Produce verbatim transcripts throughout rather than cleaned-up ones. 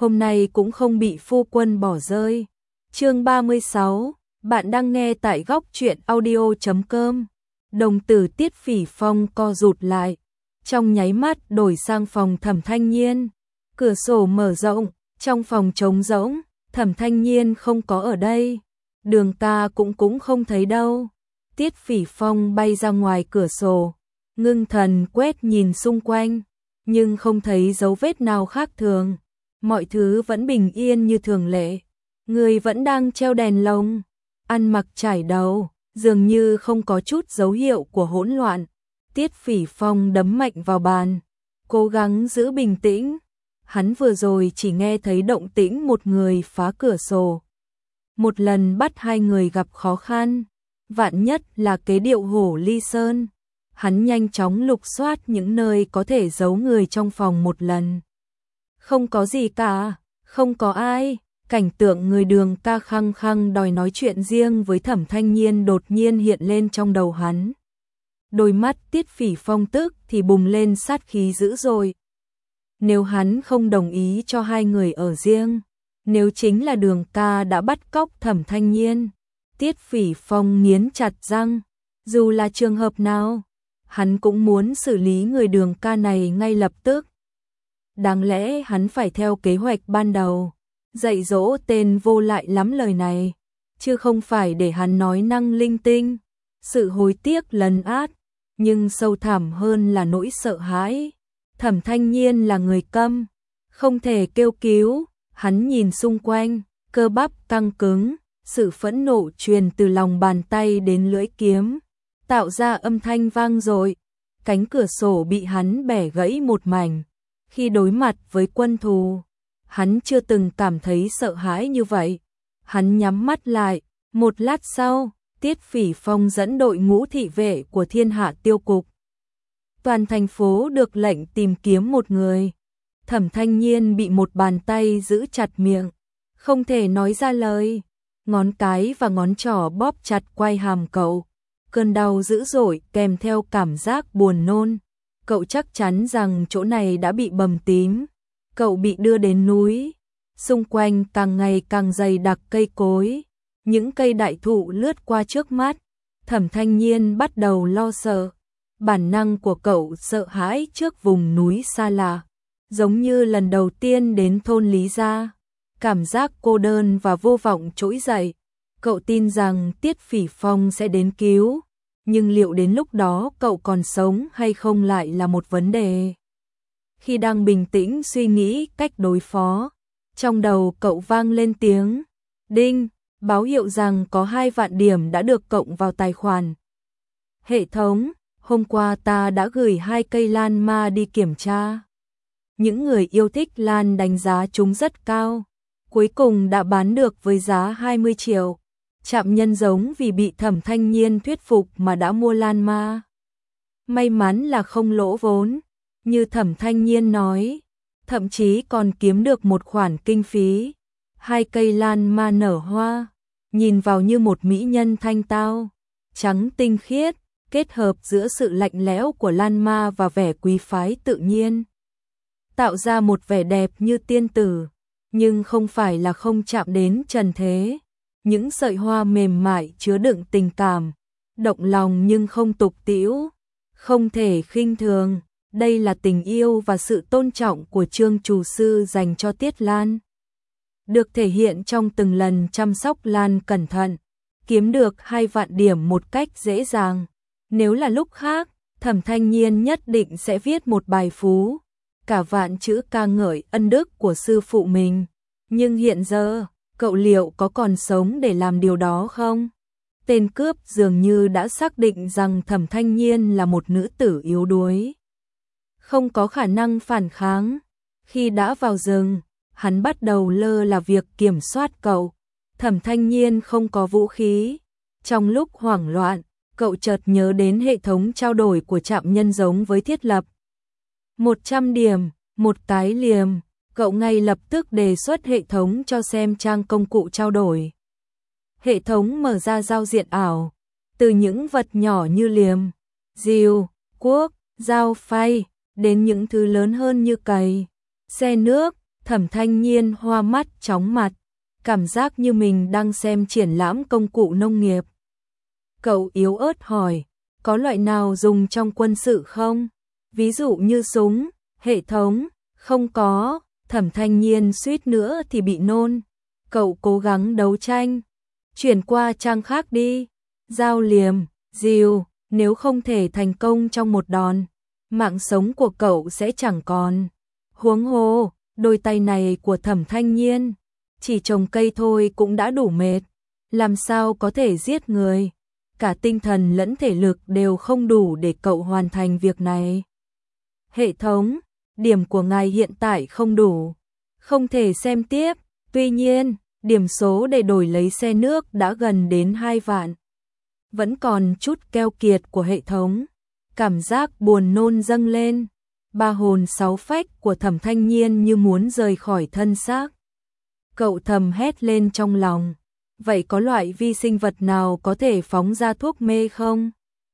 hôm nay cũng không bị phu quân bỏ rơi. Chương ba mươi sáu, bạn đang nghe tại góc truyện audio chấm com. Đồng tử Tiết Phỉ Phong co rụt lại, trong nháy mắt đổi sang phòng Thẩm Thanh Nhiên. Cửa sổ mở rộng, trong phòng trống rỗng, Thẩm Thanh Nhiên không có ở đây. Đường ca cũng cũng không thấy đâu. Tiết Phỉ Phong bay ra ngoài cửa sổ, ngưng thần quét nhìn xung quanh, nhưng không thấy dấu vết nào khác thường. Mọi thứ vẫn bình yên như thường lệ. Người vẫn đang treo đèn lồng, ăn mặc trải đầu, dường như không có chút dấu hiệu của hỗn loạn. Tiết Phỉ Phong đấm mạnh vào bàn, cố gắng giữ bình tĩnh. Hắn vừa rồi chỉ nghe thấy động tĩnh một người phá cửa sổ. Một lần bắt hai người gặp khó khăn, vạn nhất là kế điệu hổ ly sơn. Hắn nhanh chóng lục soát những nơi có thể giấu người trong phòng một lần. Không có gì cả, không có ai. Cảnh tượng người Đường ca khăng khăng đòi nói chuyện riêng với Thẩm Thanh Nhiên đột nhiên hiện lên trong đầu hắn. Đôi mắt Tiết Phỉ Phong tức thì bùng lên sát khí dữ dội. Nếu hắn không đồng ý cho hai người ở riêng, nếu chính là Đường ca đã bắt cóc Thẩm Thanh Nhiên, Tiết Phỉ Phong nghiến chặt răng, dù là trường hợp nào, hắn cũng muốn xử lý người Đường ca này ngay lập tức. Đáng lẽ hắn phải theo kế hoạch ban đầu, dạy dỗ tên vô lại lắm lời này, chứ không phải để hắn nói năng linh tinh. Sự hối tiếc lấn át, nhưng sâu thẳm hơn là nỗi sợ hãi. Thẩm Thanh Nhiên là người câm, không thể kêu cứu. Hắn nhìn xung quanh, cơ bắp căng cứng, sự phẫn nộ truyền từ lòng bàn tay đến lưỡi kiếm, tạo ra âm thanh vang dội. Cánh cửa sổ bị hắn bẻ gãy một mảnh. Khi đối mặt với quân thù, hắn chưa từng cảm thấy sợ hãi như vậy. Hắn nhắm mắt lại, một lát sau, Tiết Phỉ Phong dẫn đội ngũ thị vệ của Thiên Hạ Tiêu cục. Toàn thành phố được lệnh tìm kiếm một người. Thẩm Thanh Nhiên bị một bàn tay giữ chặt miệng, không thể nói ra lời. Ngón cái và ngón trỏ bóp chặt quai hàm cậu. Cơn đau dữ dội kèm theo cảm giác buồn nôn. Cậu chắc chắn rằng chỗ này đã bị bầm tím. Cậu bị đưa đến núi. Xung quanh càng ngày càng dày đặc cây cối. Những cây đại thụ lướt qua trước mắt. Thẩm Thanh Nhiên bắt đầu lo sợ. Bản năng của cậu sợ hãi trước vùng núi xa lạ. Giống như lần đầu tiên đến thôn Lý Gia. Cảm giác cô đơn và vô vọng trỗi dậy. Cậu tin rằng Tiết Phỉ Phong sẽ đến cứu. Nhưng liệu đến lúc đó cậu còn sống hay không lại là một vấn đề. Khi đang bình tĩnh suy nghĩ cách đối phó, trong đầu cậu vang lên tiếng đinh, báo hiệu rằng có hai vạn điểm đã được cộng vào tài khoản. Hệ thống, hôm qua ta đã gửi hai cây lan ma đi kiểm tra. Những người yêu thích lan đánh giá chúng rất cao. Cuối cùng đã bán được với giá hai mươi triệu. Trạm Nhân Giống vì bị Thẩm Thanh Nhiên thuyết phục mà đã mua lan ma. May mắn là không lỗ vốn, như Thẩm Thanh Nhiên nói, thậm chí còn kiếm được một khoản kinh phí. Hai cây lan ma nở hoa, nhìn vào như một mỹ nhân thanh tao, trắng tinh khiết, kết hợp giữa sự lạnh lẽo của lan ma và vẻ quý phái tự nhiên, tạo ra một vẻ đẹp như tiên tử, nhưng không phải là không chạm đến trần thế. Những sợi hoa mềm mại chứa đựng tình cảm, động lòng nhưng không tục tĩu, không thể khinh thường. Đây là tình yêu và sự tôn trọng của Trương Trù Sư dành cho Tiết Lan. Được thể hiện trong từng lần chăm sóc lan cẩn thận, kiếm được hai vạn điểm một cách dễ dàng. Nếu là lúc khác, Thẩm Thanh Nhiên nhất định sẽ viết một bài phú, cả vạn chữ ca ngợi ân đức của sư phụ mình. Nhưng hiện giờ, cậu liệu có còn sống để làm điều đó không? Tên cướp dường như đã xác định rằng Thẩm Thanh Nhiên là một nữ tử yếu đuối, không có khả năng phản kháng. Khi đã vào rừng, hắn bắt đầu lơ là việc kiểm soát cậu. Thẩm Thanh Nhiên không có vũ khí. Trong lúc hoảng loạn, cậu chợt nhớ đến hệ thống trao đổi của Trạm Nhân Giống với thiết lập. một trăm điểm, một cái liềm. Cậu ngay lập tức đề xuất hệ thống cho xem trang công cụ trao đổi. Hệ thống mở ra giao diện ảo. Từ những vật nhỏ như liềm, rìu, cuốc, dao phay, đến những thứ lớn hơn như cày, xe nước, Thẩm Thanh Nhiên hoa mắt chóng mặt, cảm giác như mình đang xem triển lãm công cụ nông nghiệp. Cậu yếu ớt hỏi, có loại nào dùng trong quân sự không? Ví dụ như súng, hệ thống, không có. Thẩm Thanh Nhiên suýt nữa thì bị nôn. Cậu cố gắng đấu tranh. Chuyển qua trang khác đi. Dao liềm, rìu, nếu không thể thành công trong một đòn, mạng sống của cậu sẽ chẳng còn. Huống hồ, đôi tay này của Thẩm Thanh Nhiên, chỉ trồng cây thôi cũng đã đủ mệt. Làm sao có thể giết người? Cả tinh thần lẫn thể lực đều không đủ để cậu hoàn thành việc này. Hệ thống, điểm của ngài hiện tại không đủ, không thể xem tiếp. Tuy nhiên, điểm số để đổi lấy xe nước đã gần đến hai vạn. Vẫn còn chút keo kiệt của hệ thống. Cảm giác buồn nôn dâng lên. Ba hồn sáu phách của Thẩm Thanh Nhiên như muốn rời khỏi thân xác. Cậu thầm hét lên trong lòng. Vậy có loại vi sinh vật nào có thể phóng ra thuốc mê không?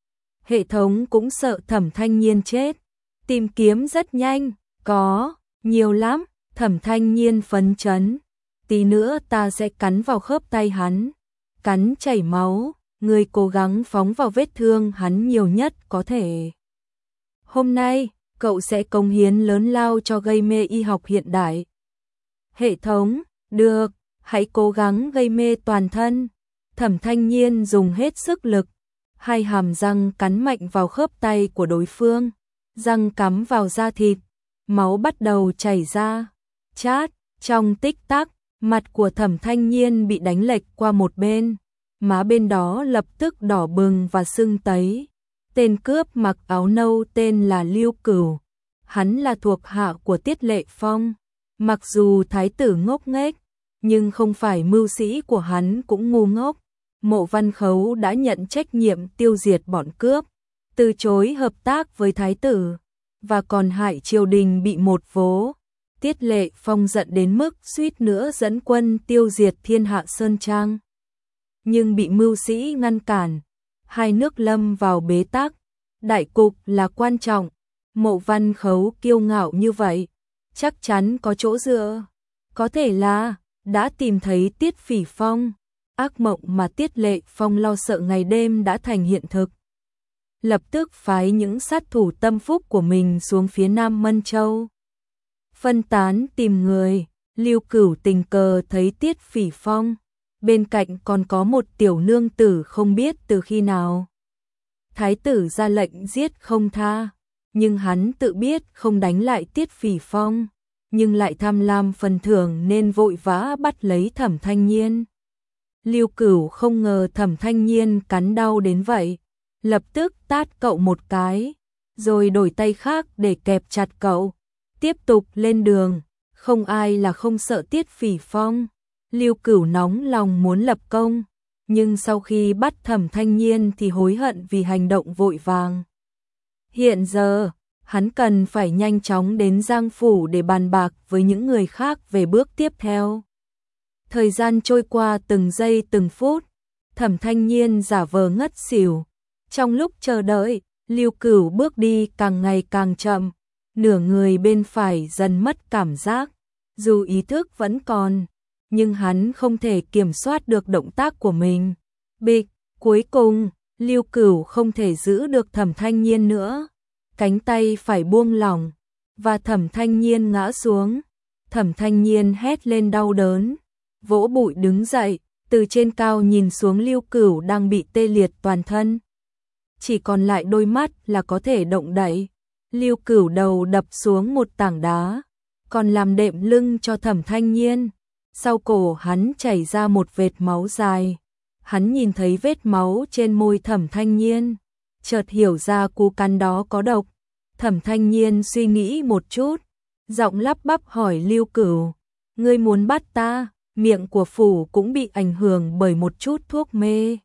Hệ thống cũng sợ Thẩm Thanh Nhiên chết. Tìm kiếm rất nhanh. Có, nhiều lắm. Thẩm Thanh Nhiên phấn chấn. Tí nữa ta sẽ cắn vào khớp tay hắn. Cắn chảy máu. Người cố gắng phóng vào vết thương hắn nhiều nhất có thể. Hôm nay, cậu sẽ cống hiến lớn lao cho gây mê y học hiện đại. Hệ thống, được, hãy cố gắng gây mê toàn thân. Thẩm Thanh Nhiên dùng hết sức lực. Hai hàm răng cắn mạnh vào khớp tay của đối phương. Răng cắm vào da thịt. Máu bắt đầu chảy ra. Chát, trong tích tắc, mặt của Thẩm Thanh Nhiên bị đánh lệch qua một bên. Má bên đó lập tức đỏ bừng và sưng tấy. Tên cướp mặc áo nâu tên là Lưu Cửu. Hắn là thuộc hạ của Tiết Lệ Phong. Mặc dù thái tử ngốc nghếch, nhưng không phải mưu sĩ của hắn cũng ngu ngốc. Mộ Văn Khấu đã nhận trách nhiệm tiêu diệt bọn cướp, từ chối hợp tác với thái tử, và còn hại triều đình bị một vố. Tiết Lệ Phong giận đến mức suýt nữa dẫn quân tiêu diệt Thiên Hạ Sơn Trang. Nhưng bị mưu sĩ ngăn cản, hai nước lâm vào bế tắc. Đại cục là quan trọng. Mộ Văn Khấu kiêu ngạo như vậy, chắc chắn có chỗ dựa. Có thể là đã tìm thấy Tiết Phỉ Phong. Ác mộng mà Tiết Lệ Phong lo sợ ngày đêm đã thành hiện thực. Lập tức phái những sát thủ tâm phúc của mình xuống phía Nam Mân Châu. Phân tán tìm người. Lưu Cửu tình cờ thấy Tiết Phỉ Phong. Bên cạnh còn có một tiểu nương tử không biết từ khi nào. Thái tử ra lệnh giết không tha, nhưng hắn tự biết không đánh lại Tiết Phỉ Phong, nhưng lại tham lam phần thưởng nên vội vã bắt lấy Thẩm Thanh Nhiên. Lưu Cửu không ngờ Thẩm Thanh Nhiên cắn đau đến vậy, lập tức tát cậu một cái, rồi đổi tay khác để kẹp chặt cậu, tiếp tục lên đường. Không ai là không sợ Tiết Phỉ Phong. Lưu Cửu nóng lòng muốn lập công, nhưng sau khi bắt Thẩm Thanh Nhiên thì hối hận vì hành động vội vàng. Hiện giờ, hắn cần phải nhanh chóng đến Giang Phủ để bàn bạc với những người khác về bước tiếp theo. Thời gian trôi qua từng giây từng phút, Thẩm Thanh Nhiên giả vờ ngất xỉu. Trong lúc chờ đợi, Lưu Cửu bước đi càng ngày càng chậm, nửa người bên phải dần mất cảm giác, dù ý thức vẫn còn. Nhưng hắn không thể kiểm soát được động tác của mình. Bịch, cuối cùng, Lưu Cửu không thể giữ được Thẩm Thanh Nhiên nữa. Cánh tay phải buông lỏng, và Thẩm Thanh Nhiên ngã xuống. Thẩm Thanh Nhiên hét lên đau đớn, vỗ bụi đứng dậy, từ trên cao nhìn xuống Lưu Cửu đang bị tê liệt toàn thân. Chỉ còn lại đôi mắt là có thể động đậy. Lưu Cửu đầu đập xuống một tảng đá, còn làm đệm lưng cho Thẩm Thanh Nhiên. Sau cổ hắn chảy ra một vệt máu dài. Hắn nhìn thấy vết máu trên môi Thẩm Thanh Nhiên, chợt hiểu ra cú cắn đó có độc. Thẩm Thanh Nhiên suy nghĩ một chút, giọng lắp bắp hỏi Lưu Cửu, ngươi muốn bắt ta? Miệng của phủ cũng bị ảnh hưởng bởi một chút thuốc mê,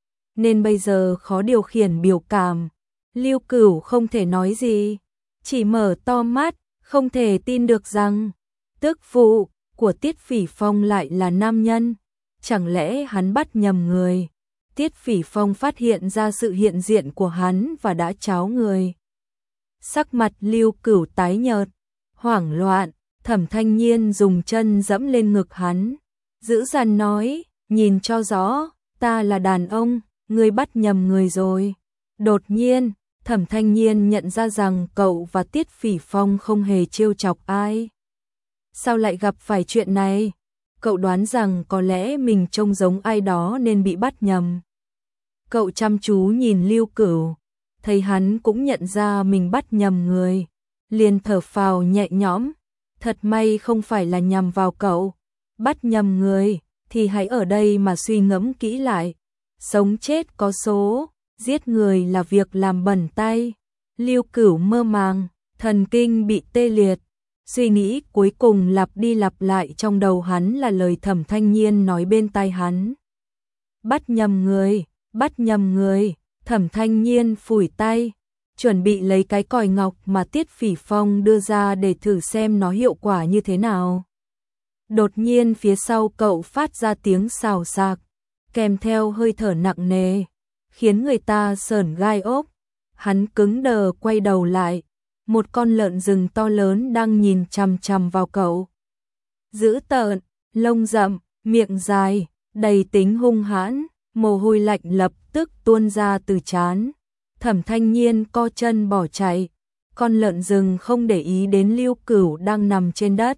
nên bây giờ khó điều khiển biểu cảm. Lưu Cửu không thể nói gì, chỉ mở to mắt, không thể tin được rằng tức phụ của Tiết Phỉ Phong lại là nam nhân. Chẳng lẽ hắn bắt nhầm người? Tiết Phỉ Phong phát hiện ra sự hiện diện của hắn và đã tráo người. Sắc mặt Lưu Cửu tái nhợt, hoảng loạn, Thẩm Thanh Nhiên dùng chân dẫm lên ngực hắn, dữ dằn nói, nhìn cho rõ, ta là đàn ông, ngươi bắt nhầm người rồi. Đột nhiên, Thẩm Thanh Nhiên nhận ra rằng cậu và Tiết Phỉ Phong không hề trêu chọc ai. Sao lại gặp phải chuyện này? Cậu đoán rằng có lẽ mình trông giống ai đó nên bị bắt nhầm. Cậu chăm chú nhìn Lưu Cửu, thấy hắn cũng nhận ra mình bắt nhầm người, liền thở phào nhẹ nhõm, thật may không phải là nhằm vào cậu, bắt nhầm người thì hãy ở đây mà suy ngẫm kỹ lại, sống chết có số, giết người là việc làm bẩn tay. Lưu Cửu mơ màng, thần kinh bị tê liệt, suy nghĩ cuối cùng lặp đi lặp lại trong đầu hắn là lời Thẩm Thanh Nhiên nói bên tai hắn. Bắt nhầm người, bắt nhầm người. Thẩm Thanh Nhiên phủi tay, chuẩn bị lấy cái còi ngọc mà Tiết Phỉ Phong đưa ra để thử xem nó hiệu quả như thế nào. Đột nhiên phía sau cậu phát ra tiếng xào xạc, kèm theo hơi thở nặng nề, khiến người ta sởn gai ốc. Hắn cứng đờ quay đầu lại, một con lợn rừng to lớn đang nhìn chằm chằm vào cậu. Dữ tợn, lông rậm, miệng dài, đầy tính hung hãn, mồ hôi lạnh lập tức tuôn ra từ trán. Thẩm Thanh Nhiên co chân bỏ chạy, con lợn rừng không để ý đến Lưu Cửu đang nằm trên đất,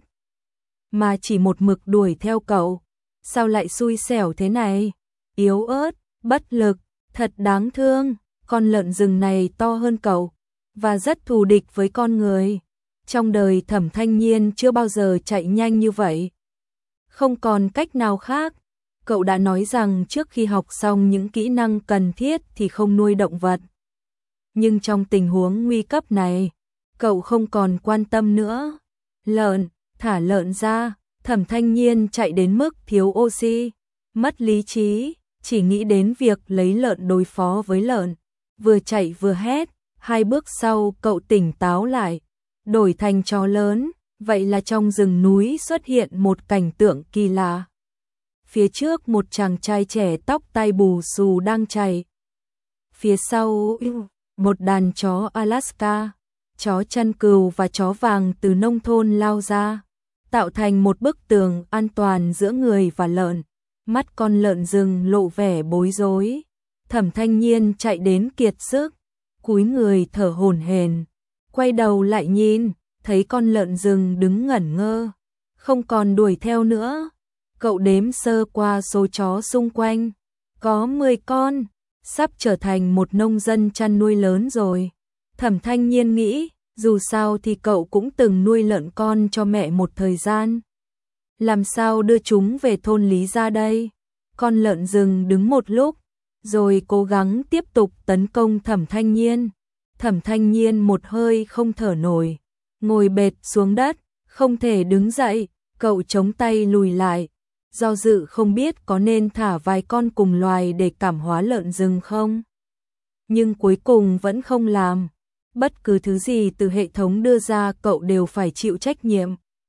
mà chỉ một mực đuổi theo cậu. Sao lại xui xẻo thế này? Yếu ớt, bất lực, thật đáng thương. Con lợn rừng này to hơn cậu và rất thù địch với con người. Trong đời Thẩm Thanh Nhiên chưa bao giờ chạy nhanh như vậy. Không còn cách nào khác. Cậu đã nói rằng trước khi học xong những kỹ năng cần thiết thì không nuôi động vật. Nhưng trong tình huống nguy cấp này, cậu không còn quan tâm nữa. Lợn, thả lợn ra. Thẩm Thanh Nhiên chạy đến mức thiếu oxy, mất lý trí, chỉ nghĩ đến việc lấy lợn đối phó với lợn. Vừa chạy vừa hét, hai bước sau cậu tỉnh táo lại, đổi thành chó lớn. Vậy là trong rừng núi xuất hiện một cảnh tượng kỳ lạ. Phía trước một chàng trai trẻ tóc tai bù xù đang chạy. Phía sau, một đàn chó Alaska, chó chăn cừu và chó vàng từ nông thôn lao ra, tạo thành một bức tường an toàn giữa người và lợn. Mắt con lợn rừng lộ vẻ bối rối. Thẩm Thanh Nhiên chạy đến kiệt sức, cúi người thở hổn hển, quay đầu lại nhìn, thấy con lợn rừng đứng ngẩn ngơ, không còn đuổi theo nữa. Cậu đếm sơ qua số chó xung quanh, có mười con, sắp trở thành một nông dân chăn nuôi lớn rồi. Thẩm Thanh Nhiên nghĩ, dù sao thì cậu cũng từng nuôi lợn con cho mẹ một thời gian. Làm sao đưa chúng về thôn Lý Gia đây? Con lợn rừng đứng một lúc, rồi cố gắng tiếp tục tấn công Thẩm Thanh Nhiên. Thẩm Thanh Nhiên một hơi không thở nổi, ngồi bệt xuống đất, không thể đứng dậy. Cậu chống tay lùi lại, do dự không biết có nên thả vài con cùng loài để cảm hóa lợn rừng không. Nhưng cuối cùng vẫn không làm. Bất cứ thứ gì từ hệ thống đưa ra cậu đều phải chịu trách nhiệm.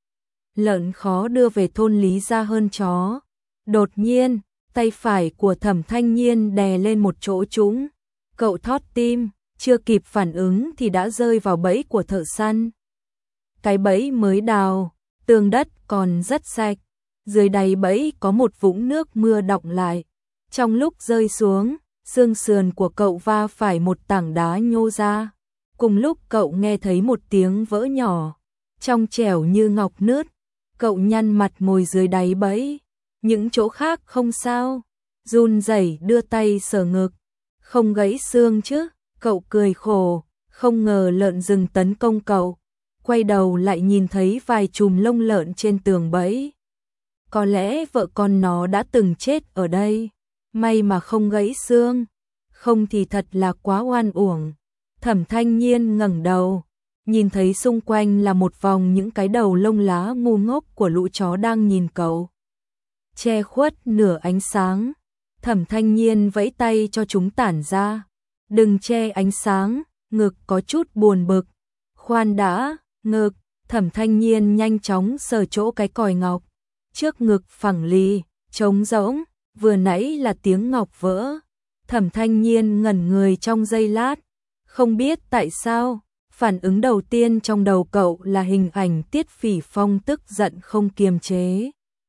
Lợn khó đưa về thôn Lý Gia hơn chó. Đột nhiên, tay phải của Thẩm Thanh Nhiên đè lên một chỗ trũng. Cậu thót tim, chưa kịp phản ứng thì đã rơi vào bẫy của thợ săn. Cái bẫy mới đào, tường đất còn rất sạch. Dưới đáy bẫy có một vũng nước mưa đọng lại. Trong lúc rơi xuống, xương sườn của cậu va phải một tảng đá nhô ra. Cùng lúc cậu nghe thấy một tiếng vỡ nhỏ, trong trẻo như ngọc nứt. Cậu nhăn mặt ngồi dưới đáy bẫy. Những chỗ khác không sao. Run rẩy đưa tay sờ ngực. Không gãy xương chứ? Cậu cười khổ, không ngờ lợn rừng tấn công cậu. Quay đầu lại nhìn thấy vài chùm lông lợn trên tường bẫy. Có lẽ vợ con nó đã từng chết ở đây. May mà không gãy xương. Không thì thật là quá oan uổng. Thẩm Thanh Nhiên ngẩng đầu, nhìn thấy xung quanh là một vòng những cái đầu lông lá ngu ngốc của lũ chó đang nhìn cậu. Che khuất nửa ánh sáng. Thẩm Thanh Nhiên vẫy tay cho chúng tản ra. Đừng che ánh sáng. Ngực có chút buồn bực. Khoan đã, ngực. Thẩm Thanh Nhiên nhanh chóng sờ chỗ cái còi ngọc. Trước ngực phẳng lì, trống rỗng, vừa nãy là tiếng ngọc vỡ. Thẩm Thanh Nhiên ngẩn người trong giây lát, không biết tại sao, Phản ứng đầu tiên trong đầu cậu là hình ảnh Tiết Phỉ Phong tức giận không kiềm chế.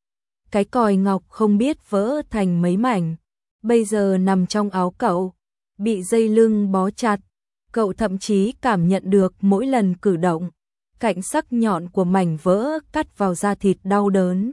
Cái còi ngọc không biết vỡ thành mấy mảnh, bây giờ nằm trong áo cậu, bị dây lưng bó chặt. Cậu thậm chí cảm nhận được mỗi lần cử động, cạnh sắc nhọn của mảnh vỡ cắt vào da thịt đau đớn.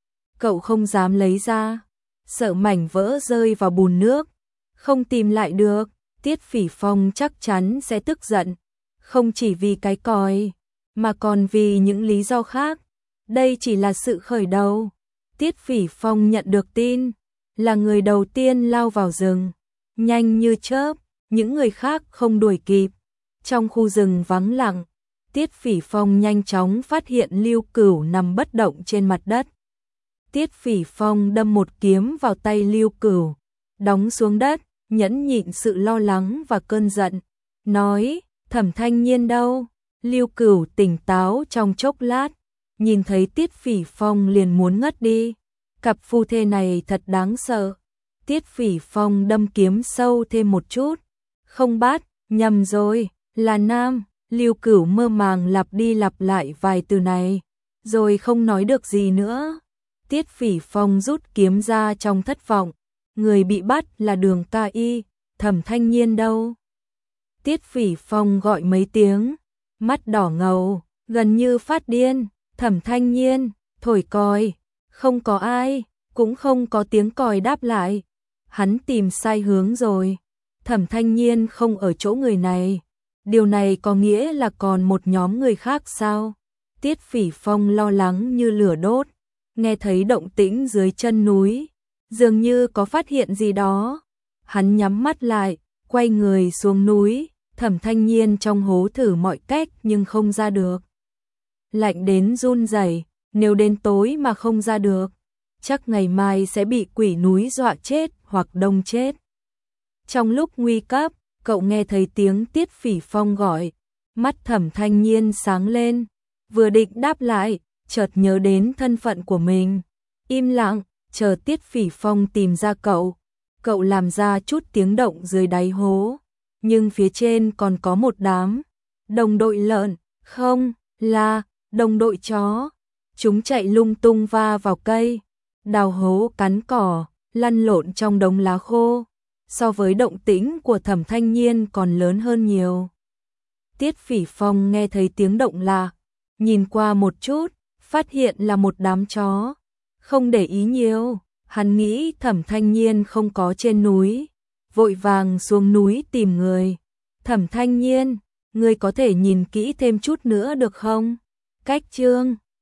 Cậu không dám lấy ra, sợ mảnh vỡ rơi vào bùn nước, không tìm lại được. Tiết Phỉ Phong chắc chắn sẽ tức giận, không chỉ vì cái còi, mà còn vì những lý do khác. Đây chỉ là sự khởi đầu. Tiết Phỉ Phong nhận được tin, là người đầu tiên lao vào rừng, nhanh như chớp, những người khác không đuổi kịp. Trong khu rừng vắng lặng, Tiết Phỉ Phong nhanh chóng phát hiện Lưu Cửu nằm bất động trên mặt đất. Tiết Phỉ Phong đâm một kiếm vào tay Lưu Cửu, đóng xuống đất, nhẫn nhịn sự lo lắng và cơn giận, nói: Thẩm Thanh Nhiên đâu? Lưu Cửu tỉnh táo trong chốc lát, nhìn thấy Tiết Phỉ Phong liền muốn ngất đi. Cặp phu thê này thật đáng sợ. Tiết Phỉ Phong đâm kiếm sâu thêm một chút. Không bắt, nhầm rồi, là nam. Lưu Cửu mơ màng lặp đi lặp lại vài từ này, rồi không nói được gì nữa. Tiết Phỉ Phong rút kiếm ra trong thất vọng. Người bị bắt là Đường Ca Y, Thẩm Thanh Nhiên đâu? Tiết Phỉ Phong gọi mấy tiếng, mắt đỏ ngầu, gần như phát điên. Thẩm Thanh Nhiên, thổi còi, không có ai, cũng không có tiếng còi đáp lại. Hắn tìm sai hướng rồi. Thẩm Thanh Nhiên không ở chỗ người này. Điều này có nghĩa là còn một nhóm người khác sao? Tiết Phỉ Phong lo lắng như lửa đốt, nghe thấy động tĩnh dưới chân núi, dường như có phát hiện gì đó. Hắn nhắm mắt lại, quay người xuống núi. Thẩm Thanh Nhiên trong hố thử mọi cách nhưng không ra được. Lạnh đến run rẩy, nếu đến tối mà không ra được, chắc ngày mai sẽ bị quỷ núi dọa chết hoặc đông chết. Trong lúc nguy cấp, cậu nghe thấy tiếng Tiết Phỉ Phong gọi, mắt Thẩm Thanh Nhiên sáng lên, vừa định đáp lại, chợt nhớ đến thân phận của mình. Im lặng, chờ Tiết Phỉ Phong tìm ra cậu. Cậu làm ra chút tiếng động dưới đáy hố, nhưng phía trên còn có một đám đồng đội lợn, không, là đồng đội chó. Chúng chạy lung tung va vào cây, đào hố cắn cỏ, lăn lộn trong đống lá khô. So với động tĩnh của Thẩm Thanh Nhiên còn lớn hơn nhiều. Tiết Phỉ Phong nghe thấy tiếng động lạ, nhìn qua một chút, phát hiện là một đám chó. Không để ý nhiều, hắn nghĩ Thẩm Thanh Nhiên không có trên núi, vội vàng xuống núi tìm người. Thẩm Thanh Nhiên, ngươi có thể nhìn kỹ thêm chút nữa được không? Cách chương